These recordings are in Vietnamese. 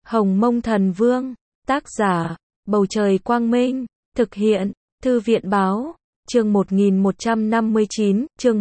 Hồng Mông Thần Vương, tác giả, Bầu Trời Quang Minh, thực hiện, Thư viện Báo, chương 1159, chương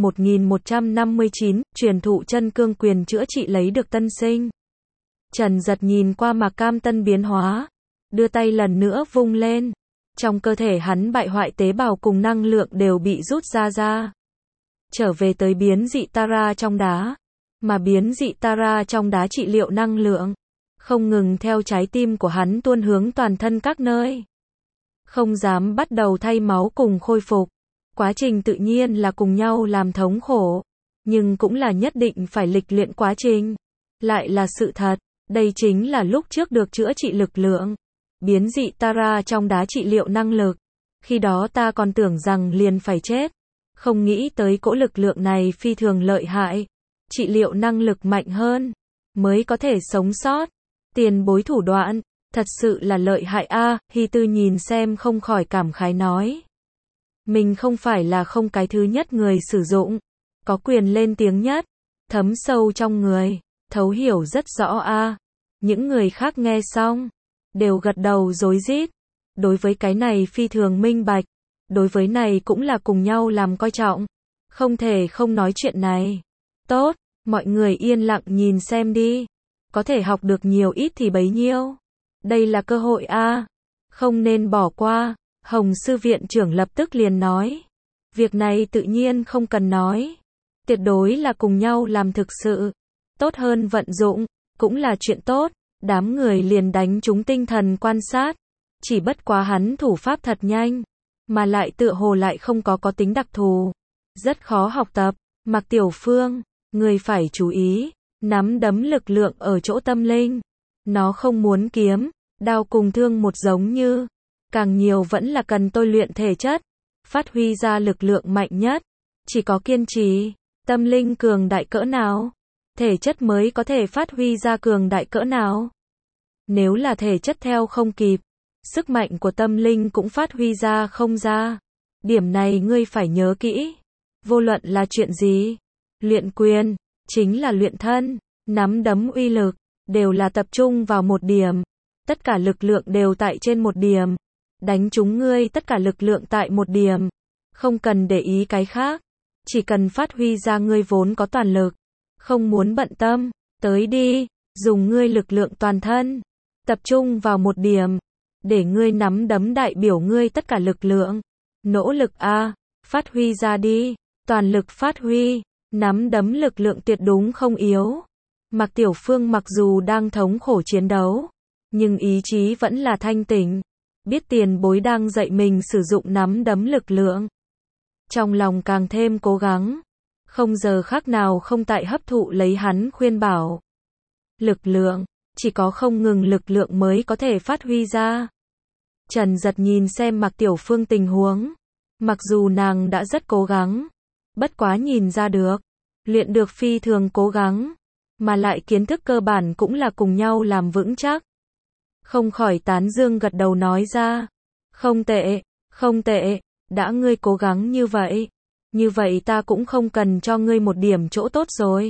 1159, truyền thụ chân cương quyền chữa trị lấy được tân sinh. Trần Giật nhìn qua Mạc Cam Tân biến hóa, đưa tay lần nữa vung lên. Trong cơ thể hắn bại hoại tế bào cùng năng lượng đều bị rút ra. Trở về tới biến dị Tara trong đá. Mà biến dị Tara trong đá trị liệu năng lượng, không ngừng theo trái tim của hắn tuôn hướng toàn thân các nơi. Không dám bắt đầu thay máu cùng khôi phục. Quá trình tự nhiên là cùng nhau làm thống khổ, nhưng cũng là nhất định phải lịch luyện quá trình. Lại là sự thật, đây chính là lúc trước được chữa trị lực lượng. Biến dị Tara trong đá trị liệu năng lực. Khi đó ta còn tưởng rằng liền phải chết. Không nghĩ tới cỗ lực lượng này phi thường lợi hại. Trị liệu năng lực mạnh hơn, mới có thể sống sót. Tiền bối thủ đoạn, thật sự là lợi hại a. Hy Tư nhìn xem không khỏi cảm khái nói. Mình không phải là không cái thứ nhất người sử dụng. Có quyền lên tiếng nhất. Thấm sâu trong người, thấu hiểu rất rõ a. Những người khác nghe xong, đều gật đầu rối rít. Đối với cái này phi thường minh bạch. Đối với này cũng là cùng nhau làm coi trọng. Không thể không nói chuyện này. Tốt, mọi người yên lặng nhìn xem đi. Có thể học được nhiều ít thì bấy nhiêu. Đây là cơ hội a, không nên bỏ qua. Hồng sư viện trưởng lập tức liền nói. Việc này tự nhiên không cần nói. Tuyệt đối là cùng nhau làm thực sự. Tốt hơn vận dụng, cũng là chuyện tốt. Đám người liền đánh trúng tinh thần quan sát. Chỉ bất quá hắn thủ pháp thật nhanh, mà lại tựa hồ lại không có tính đặc thù. Rất khó học tập. Mạc Tiểu Phương, người phải chú ý, nắm đấm lực lượng ở chỗ tâm linh. Nó không muốn kiếm, đao cùng thương một giống như. Càng nhiều vẫn là cần tôi luyện thể chất, phát huy ra lực lượng mạnh nhất. Chỉ có kiên trì, tâm linh cường đại cỡ nào, thể chất mới có thể phát huy ra cường đại cỡ nào. Nếu là thể chất theo không kịp, sức mạnh của tâm linh cũng phát huy ra không ra. Điểm này ngươi phải nhớ kỹ. Vô luận là chuyện gì, luyện quyền, chính là luyện thân, nắm đấm uy lực, đều là tập trung vào một điểm. Tất cả lực lượng đều tại trên một điểm. Đánh trúng ngươi tất cả lực lượng tại một điểm. Không cần để ý cái khác. Chỉ cần phát huy ra ngươi vốn có toàn lực. Không muốn bận tâm, tới đi, dùng ngươi lực lượng toàn thân. Tập trung vào một điểm. Để ngươi nắm đấm đại biểu ngươi tất cả lực lượng. Nỗ lực a, phát huy ra đi. Toàn lực phát huy, nắm đấm lực lượng tuyệt đúng không yếu. Mạc Tiểu Phương mặc dù đang thống khổ chiến đấu, nhưng ý chí vẫn là thanh tỉnh. Biết tiền bối đang dạy mình sử dụng nắm đấm lực lượng. Trong lòng càng thêm cố gắng. Không giờ khác nào không tại hấp thụ lấy hắn khuyên bảo. Lực lượng, chỉ có không ngừng lực lượng mới có thể phát huy ra. Trần Giật nhìn xem Mạc Tiểu Phương tình huống. Mặc dù nàng đã rất cố gắng, bất quá nhìn ra được, luyện được phi thường cố gắng, mà lại kiến thức cơ bản cũng là cùng nhau làm vững chắc. Không khỏi tán dương gật đầu nói ra. Không tệ, không tệ, đã ngươi cố gắng như vậy ta cũng không cần cho ngươi một điểm chỗ tốt rồi.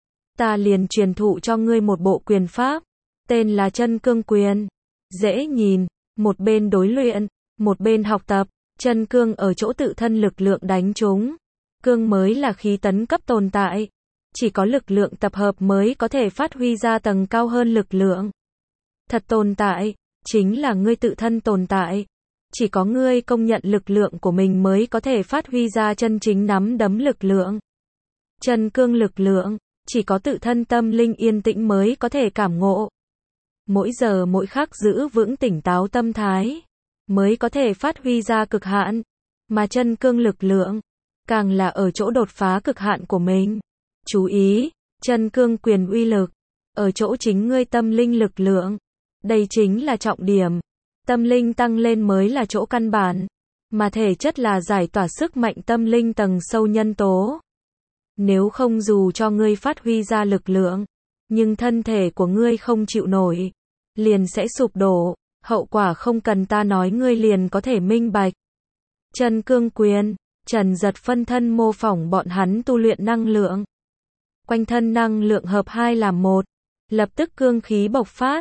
Ta liền truyền thụ cho ngươi một bộ quyền pháp, tên là chân cương quyền. Dễ nhìn, một bên đối luyện, một bên học tập. Chân cương ở chỗ tự thân lực lượng đánh trúng. Cương mới là khí tấn cấp tồn tại. Chỉ có lực lượng tập hợp mới có thể phát huy ra tầng cao hơn lực lượng. Thật tồn tại, chính là ngươi tự thân tồn tại. Chỉ có ngươi công nhận lực lượng của mình mới có thể phát huy ra chân chính nắm đấm lực lượng. Chân cương lực lượng, chỉ có tự thân tâm linh yên tĩnh mới có thể cảm ngộ. Mỗi giờ mỗi khắc giữ vững tỉnh táo tâm thái, mới có thể phát huy ra cực hạn. Mà chân cương lực lượng, càng là ở chỗ đột phá cực hạn của mình. Chú ý, chân cương quyền uy lực, ở chỗ chính ngươi tâm linh lực lượng. Đây chính là trọng điểm. Tâm linh tăng lên mới là chỗ căn bản. Mà thể chất là giải tỏa sức mạnh tâm linh tầng sâu nhân tố. Nếu không dù cho ngươi phát huy ra lực lượng, nhưng thân thể của ngươi không chịu nổi, liền sẽ sụp đổ. Hậu quả không cần ta nói ngươi liền có thể minh bạch. Chân cương quyền, Trần Giật phân thân mô phỏng bọn hắn tu luyện năng lượng. Quanh thân năng lượng hợp hai làm một, lập tức cương khí bộc phát.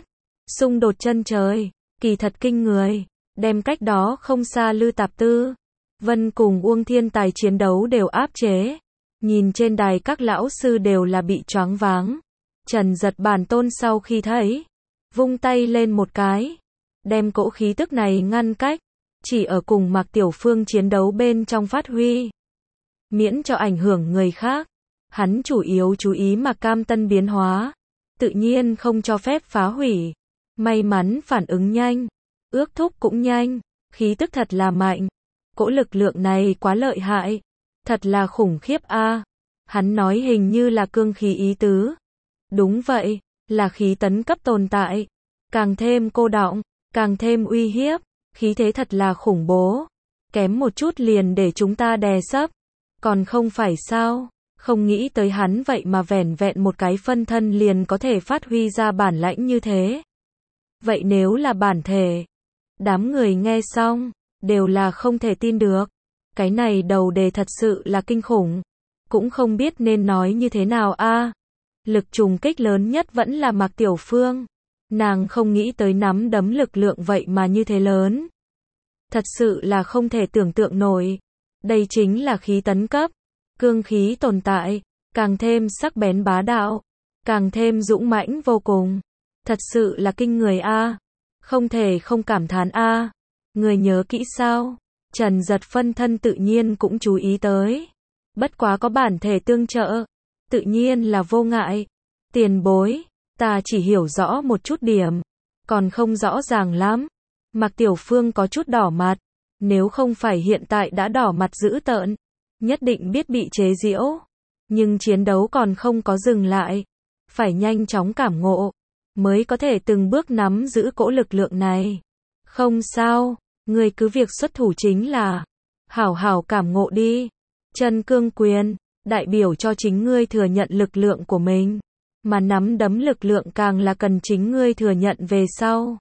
xung đột chân trời, kỳ thật kinh người. Đem cách đó không xa Lư Tạp Tư, Vân cùng Uông Thiên Tài chiến đấu đều áp chế. Nhìn trên đài các lão sư đều là bị choáng váng. Trần Giật Bản Tôn sau khi thấy, vung tay lên một cái, đem cỗ khí tức này ngăn cách, chỉ ở cùng Mạc Tiểu Phương chiến đấu bên trong phát huy. Miễn cho ảnh hưởng người khác, hắn chủ yếu chú ý Mạc Cam Tân biến hóa, tự nhiên không cho phép phá hủy. May mắn phản ứng nhanh, ước thúc cũng nhanh, khí tức thật là mạnh. Cỗ lực lượng này quá lợi hại, thật là khủng khiếp a. Hắn nói hình như là cương khí ý tứ. Đúng vậy, là khí tấn cấp tồn tại, càng thêm cô đọng, càng thêm uy hiếp, khí thế thật là khủng bố. Kém một chút liền để chúng ta đè sấp, còn không phải sao? Không nghĩ tới hắn vậy mà vẻn vẹn một cái phân thân liền có thể phát huy ra bản lãnh như thế. Vậy nếu là bản thể, đám người nghe xong, đều là không thể tin được. Cái này đầu đề thật sự là kinh khủng. Cũng không biết nên nói như thế nào a. Lực trùng kích lớn nhất vẫn là Mạc Tiểu Phương. Nàng không nghĩ tới nắm đấm lực lượng vậy mà như thế lớn. Thật sự là không thể tưởng tượng nổi. Đây chính là khí tấn cấp, cương khí tồn tại, càng thêm sắc bén bá đạo, càng thêm dũng mãnh vô cùng. Thật sự là kinh người a. Không thể không cảm thán a. Người nhớ kỹ sao? Trần Giật phân thân tự nhiên cũng chú ý tới. Bất quá có bản thể tương trợ, tự nhiên là vô ngại. Tiền bối, ta chỉ hiểu rõ một chút điểm, còn không rõ ràng lắm. Mạc Tiểu Phương có chút đỏ mặt, nếu không phải hiện tại đã đỏ mặt dữ tợn, nhất định biết bị chế giễu. Nhưng chiến đấu còn không có dừng lại, phải nhanh chóng cảm ngộ, mới có thể từng bước nắm giữ cỗ lực lượng này. Không sao, người cứ việc xuất thủ chính là hảo hảo cảm ngộ đi. Chân cương quyền, đại biểu cho chính ngươi thừa nhận lực lượng của mình, mà nắm đấm lực lượng càng là cần chính ngươi thừa nhận về sau,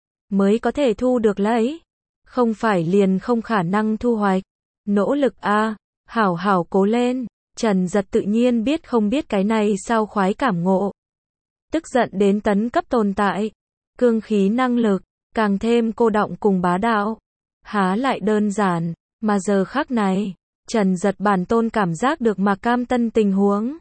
mới có thể thu được lấy. Không phải liền không khả năng thu hoạch. Nỗ lực a, hảo hảo cố lên. Trần Giật tự nhiên biết không biết cái này sao khoái cảm ngộ. Tức giận đến tấn cấp tồn tại, cương khí năng lực, càng thêm cô đọng cùng bá đạo. Há lại đơn giản, mà giờ khắc này, Trần Giật Bản Tôn cảm giác được Mạc Cam Tân tình huống.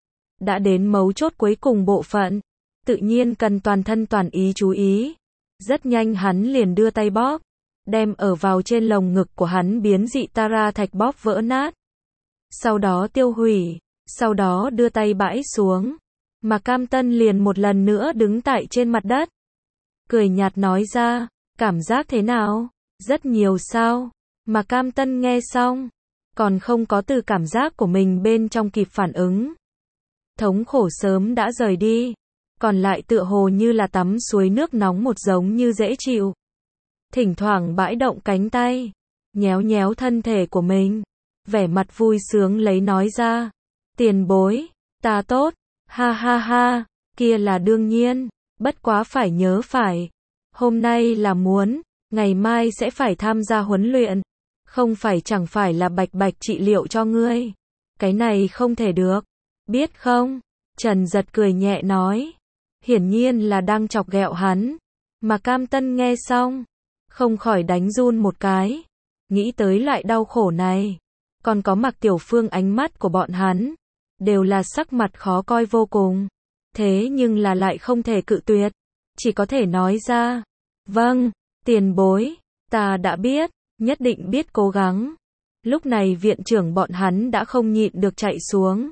Đã đến mấu chốt cuối cùng bộ phận, tự nhiên cần toàn thân toàn ý chú ý. Rất nhanh hắn liền đưa tay bóp, đem ở vào trên lồng ngực của hắn biến dị Tara thạch bóp vỡ nát. Sau đó tiêu hủy, sau đó đưa tay bãi xuống. Mạc Cam Tân liền một lần nữa đứng tại trên mặt đất. Cười nhạt nói ra, cảm giác thế nào? Rất nhiều sao? Mạc Cam Tân nghe xong, còn không có từ cảm giác của mình bên trong kịp phản ứng. Thống khổ sớm đã rời đi, còn lại tựa hồ như là tắm suối nước nóng một giống như dễ chịu. Thỉnh thoảng bãi động cánh tay, nhéo nhéo thân thể của mình, vẻ mặt vui sướng lấy nói ra, tiền bối, ta tốt, ha ha ha, kia là đương nhiên, bất quá phải nhớ phải, hôm nay là muốn, ngày mai sẽ phải tham gia huấn luyện, không phải chẳng phải là bạch bạch trị liệu cho ngươi, cái này không thể được, biết không? Trần Giật cười nhẹ nói, hiển nhiên là đang chọc ghẹo hắn, mà Cam Tân nghe xong, không khỏi đánh run một cái, nghĩ tới loại đau khổ này, còn có Mạc Tiểu Phương ánh mắt của bọn hắn, đều là sắc mặt khó coi vô cùng, thế nhưng là lại không thể cự tuyệt, chỉ có thể nói ra, vâng, tiền bối, ta đã biết, nhất định biết cố gắng. Lúc này viện trưởng bọn hắn đã không nhịn được chạy xuống,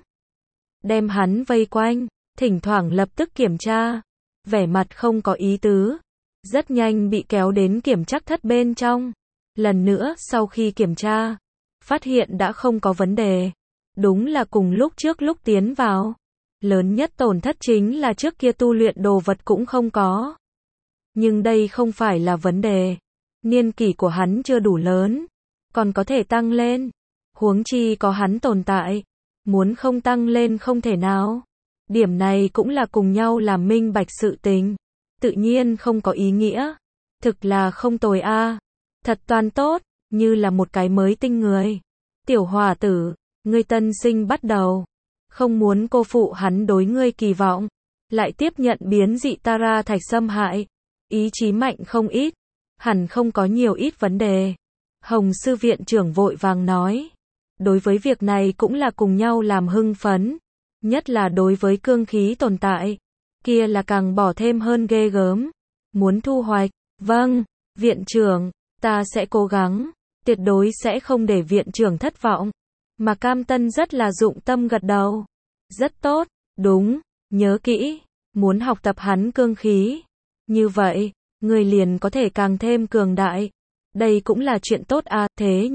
đem hắn vây quanh, thỉnh thoảng lập tức kiểm tra, vẻ mặt không có ý tứ, rất nhanh bị kéo đến kiểm trắc thất bên trong. Lần nữa sau khi kiểm tra, phát hiện đã không có vấn đề. Đúng là cùng lúc trước lúc tiến vào, lớn nhất tổn thất chính là trước kia tu luyện đồ vật cũng không có. Nhưng đây không phải là vấn đề. Niên kỷ của hắn chưa đủ lớn, còn có thể tăng lên. Huống chi có hắn tồn tại, muốn không tăng lên không thể nào. Điểm này cũng là cùng nhau làm minh bạch sự tình, tự nhiên không có ý nghĩa. Thực là không tồi a, thật toàn tốt, như là một cái mới tinh người. Tiểu hòa tử, ngươi tân sinh bắt đầu, không muốn cô phụ hắn đối ngươi kỳ vọng, lại tiếp nhận biến dị Tara thạch xâm hại, ý chí mạnh không ít, hẳn không có nhiều ít vấn đề. Hồng sư viện trưởng vội vàng nói. Đối với việc này cũng là cùng nhau làm hưng phấn, nhất là đối với cương khí tồn tại, kia là càng bỏ thêm hơn ghê gớm. Muốn thu hoạch, vâng, viện trưởng, ta sẽ cố gắng, tuyệt đối sẽ không để viện trưởng thất vọng. Mà Cam Tân rất là dụng tâm gật đầu. Rất tốt, đúng, nhớ kỹ, muốn học tập hắn cương khí. Như vậy, người liền có thể càng thêm cường đại. Đây cũng là chuyện tốt à, thế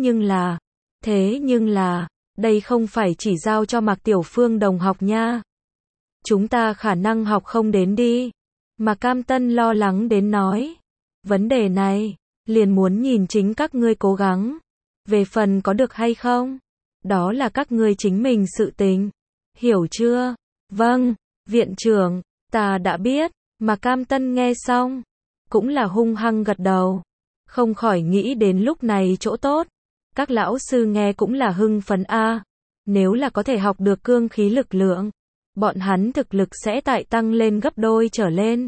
nhưng là, đây không phải chỉ giao cho Mạc Tiểu Phương đồng học nha. Chúng ta khả năng học không đến đi. Mà Cam Tân lo lắng đến nói. Vấn đề này, liền muốn nhìn chính các ngươi cố gắng. Về phần có được hay không, đó là các ngươi chính mình sự tình. Hiểu chưa? Vâng, viện trưởng, ta đã biết. Mà Cam Tân nghe xong, cũng là hung hăng gật đầu. Không khỏi nghĩ đến lúc này chỗ tốt. Các lão sư nghe cũng là hưng phấn a. Nếu là có thể học được cương khí lực lượng, bọn hắn thực lực sẽ tại tăng lên gấp đôi trở lên.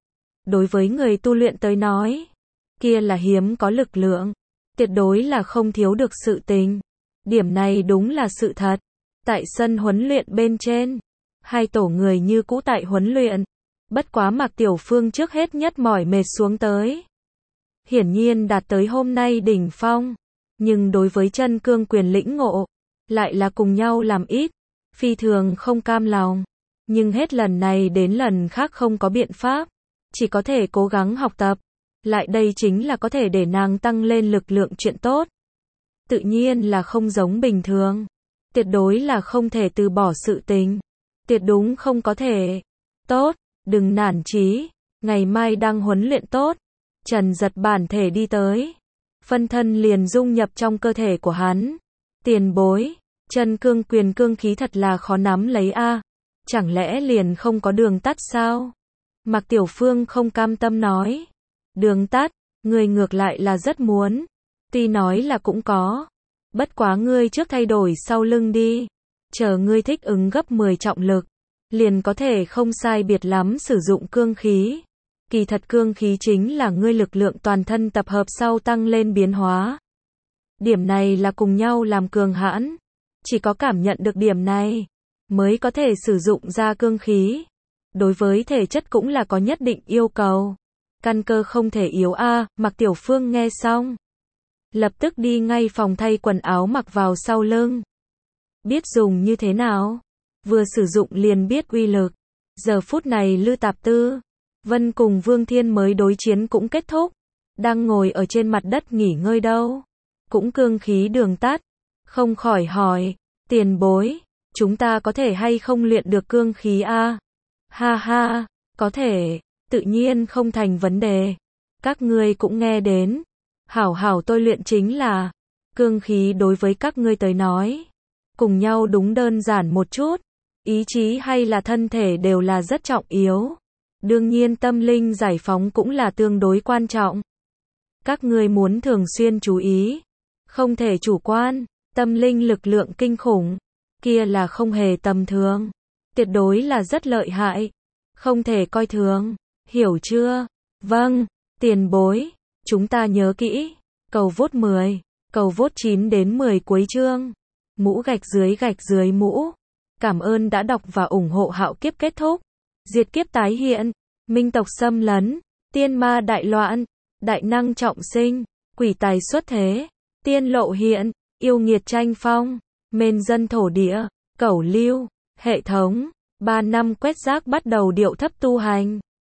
Đối với người tu luyện tới nói, kia là hiếm có lực lượng, tuyệt đối là không thiếu được sự tình. Điểm này đúng là sự thật. Tại sân huấn luyện bên trên, hai tổ người như cũ tại huấn luyện. Bất quá Mạc Tiểu Phương trước hết nhất mỏi mệt xuống tới. Hiển nhiên đạt tới hôm nay đỉnh phong, nhưng đối với chân cương quyền lĩnh ngộ, lại là cùng nhau làm ít, phi thường không cam lòng. Nhưng hết lần này đến lần khác không có biện pháp, chỉ có thể cố gắng học tập. Lại đây chính là có thể để nàng tăng lên lực lượng chuyện tốt. Tự nhiên là không giống bình thường. Tuyệt đối là không thể từ bỏ sự tình. Tuyệt đúng không có thể. Tốt, đừng nản chí. Ngày mai đang huấn luyện tốt. Trần giật bản thể đi tới. Phân thân liền dung nhập trong cơ thể của hắn. Tiền bối, chân cương quyền cương khí thật là khó nắm lấy a. Chẳng lẽ liền không có đường tắt sao? Mạc Tiểu Phương không cam tâm nói. Đường tắt, ngươi ngược lại là rất muốn. Tuy nói là cũng có. Bất quá ngươi trước thay đổi sau lưng đi. Chờ ngươi thích ứng gấp 10 trọng lực, liền có thể không sai biệt lắm sử dụng cương khí. Kỳ thật cương khí chính là ngươi lực lượng toàn thân tập hợp sau tăng lên biến hóa. Điểm này là cùng nhau làm cường hãn. Chỉ có cảm nhận được điểm này, mới có thể sử dụng ra cương khí. Đối với thể chất cũng là có nhất định yêu cầu. Căn cơ không thể yếu a. Mạc Tiểu Phương nghe xong, lập tức đi ngay phòng thay quần áo mặc vào sau lưng. Biết dùng như thế nào, vừa sử dụng liền biết uy lực. Giờ phút này Lư Tạp Tư, Vân cùng Vương Thiên mới đối chiến cũng kết thúc, đang ngồi ở trên mặt đất nghỉ ngơi đâu. Cũng cương khí đường tắt, không khỏi hỏi, tiền bối, chúng ta có thể hay không luyện được cương khí a? Ha ha, có thể, tự nhiên không thành vấn đề. Các ngươi cũng nghe đến, hảo hảo tôi luyện chính là, cương khí đối với các ngươi tới nói, cùng nhau đúng đơn giản một chút, ý chí hay là thân thể đều là rất trọng yếu. Đương nhiên tâm linh giải phóng cũng là tương đối quan trọng. Các ngươi muốn thường xuyên chú ý, không thể chủ quan, tâm linh lực lượng kinh khủng, kia là không hề tầm thường, tuyệt đối là rất lợi hại, không thể coi thường, hiểu chưa? Vâng, tiền bối, chúng ta nhớ kỹ. Cầu vote 10, cầu vote 9 đến 10 cuối chương. Mũ gạch dưới mũ. Cảm ơn đã đọc và ủng hộ Hạo Kiếp kết thúc. Diệt kiếp tái hiện, minh tộc xâm lấn, tiên ma đại loạn, đại năng trọng sinh, quỷ tài xuất thế, tiên lộ hiện, yêu nghiệt tranh phong, mên dân thổ địa, cẩu lưu, hệ thống, 3 năm quét rác bắt đầu điệu thấp tu hành.